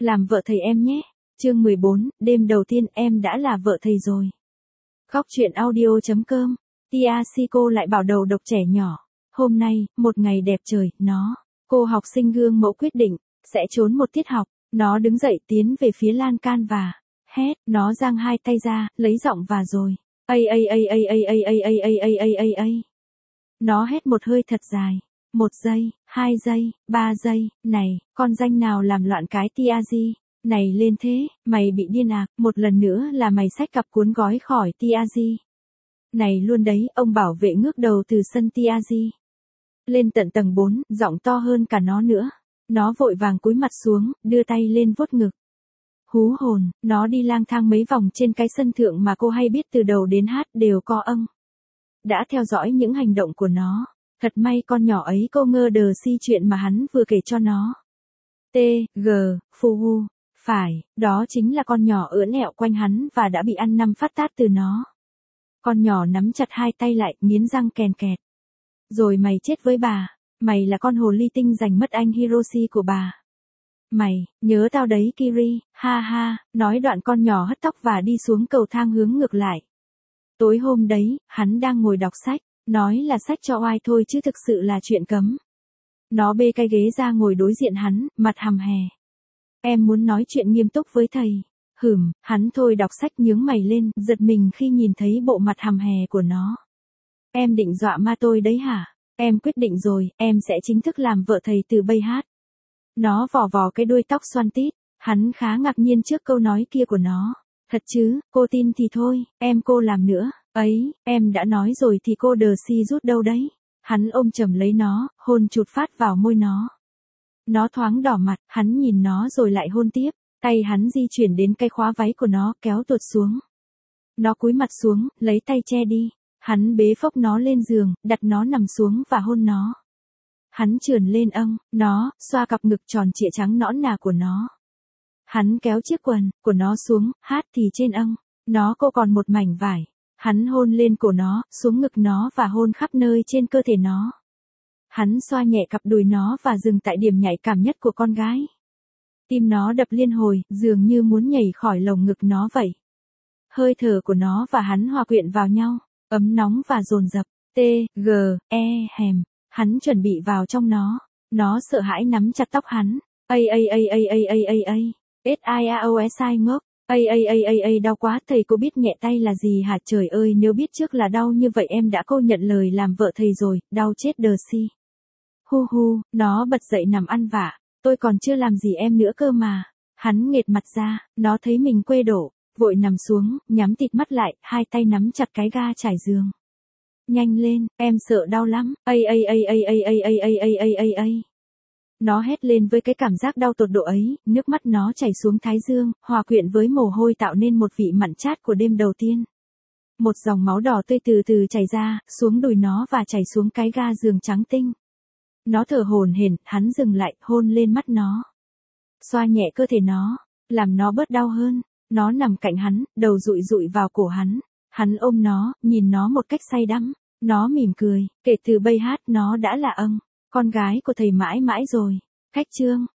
làm vợ thầy em nhé. Chương 14, đêm đầu tiên em đã là vợ thầy rồi. Góc truyện audio.com. Tia Siko lại bảo đầu độc trẻ nhỏ. Hôm nay, một ngày đẹp trời, cô học sinh gương mẫu quyết định, sẽ trốn một tiết học. Nó đứng dậy tiến về phía lan can và hét, nó giang hai tay ra, lấy giọng và rồi. Nó hét một hơi thật dài. 1 giây, 2 giây, 3 giây, này, con danh nào làm loạn cái tia gì? Này lên thế, mày bị điên à, một lần nữa là mày xách cặp cuốn gói khỏi tia gì? Này luôn đấy, ông bảo vệ ngước đầu từ sân tia gì? Lên tận tầng 4, giọng to hơn cả nó nữa. Nó vội vàng cúi mặt xuống, đưa tay lên vuốt ngực. Hú hồn, nó đi lang thang mấy vòng trên cái sân thượng mà cô hay biết từ đầu đến hát đều có âm. Đã theo dõi những hành động của nó. Thật may con nhỏ ấy cô ngơ đờ si chuyện mà hắn vừa kể cho nó. Phu, phải, đó chính là con nhỏ ưỡn ẹo quanh hắn và đã bị ăn 5 phát tát từ nó. Con nhỏ nắm chặt hai tay lại, nghiến răng kèn kẹt. Rồi mày chết với bà, mày là con hồ ly tinh giành mất anh Hiroshi của bà. Mày, nhớ tao đấy Kiri, ha ha, nói đoạn con nhỏ hất tóc và đi xuống cầu thang hướng ngược lại. Tối hôm đấy, hắn đang ngồi đọc sách. Nói là sách cho oai thôi chứ thực sự là chuyện cấm. Nó bê cái ghế ra ngồi đối diện hắn, mặt hầm hè. Em muốn nói chuyện nghiêm túc với thầy. Hắn thôi đọc sách nhướng mày lên, giật mình khi nhìn thấy bộ mặt hầm hè của nó. Em định dọa ma tôi đấy hả? Em quyết định rồi, em sẽ chính thức làm vợ thầy từ bây hát. Nó vò vò cái đuôi tóc xoăn tít, hắn khá ngạc nhiên trước câu nói kia của nó. Thật chứ, cô tin thì thôi, cô làm nữa. Ấy, em đã nói rồi thì cô đờ si rút đâu đấy. Hắn ôm chầm lấy nó, hôn chụt phát vào môi nó. Nó thoáng đỏ mặt, hắn nhìn nó rồi lại hôn tiếp. Tay hắn di chuyển đến cái khóa váy của nó, kéo tuột xuống. Nó cúi mặt xuống, lấy tay che đi. Hắn bế phốc nó lên giường, đặt nó nằm xuống và hôn nó. Hắn trườn lên nó, xoa cặp ngực tròn trịa trắng nõn nà của nó. Hắn kéo chiếc quần của nó xuống, hát thì trên nó cô còn một mảnh vải. Hắn hôn lên cổ nó, xuống ngực nó và hôn khắp nơi trên cơ thể nó. Hắn xoa nhẹ cặp đùi nó và dừng tại điểm nhạy cảm nhất của con gái. Tim nó đập liên hồi, dường như muốn nhảy khỏi lồng ngực nó vậy. Hơi thở của nó và hắn hòa quyện vào nhau, ấm nóng và dồn dập. Hắn chuẩn bị vào trong nó. Nó sợ hãi nắm chặt tóc hắn. Siaosai ngốc. Đau quá, thầy cô biết nhẹ tay là gì hả? Trời ơi, nếu biết trước là đau như vậy em đã cô nhận lời làm vợ thầy rồi, đau chết đờ si. Nó bật dậy nằm ăn vạ, tôi còn chưa làm gì em nữa cơ mà. Hắn nghệt mặt ra, nó thấy mình quê đổ, vội nằm xuống, nhắm tịt mắt lại, hai tay nắm chặt cái ga trải giường. Nhanh lên, em sợ đau lắm. Nó hét lên với cái cảm giác đau tột độ ấy, nước mắt nó chảy xuống thái dương, hòa quyện với mồ hôi tạo nên một vị mặn chát của đêm đầu tiên. Một dòng máu đỏ tươi từ từ chảy ra, xuống đùi nó và chảy xuống cái ga giường trắng tinh. Nó thở hổn hển, hắn dừng lại, hôn lên mắt nó. Xoa nhẹ cơ thể nó, làm nó bớt đau hơn. Nó nằm cạnh hắn, đầu dụi dụi vào cổ hắn. Hắn ôm nó, nhìn nó một cách say đắm. Nó mỉm cười, kể từ bây hát nó đã là con gái của thầy mãi mãi rồi. Khách chương.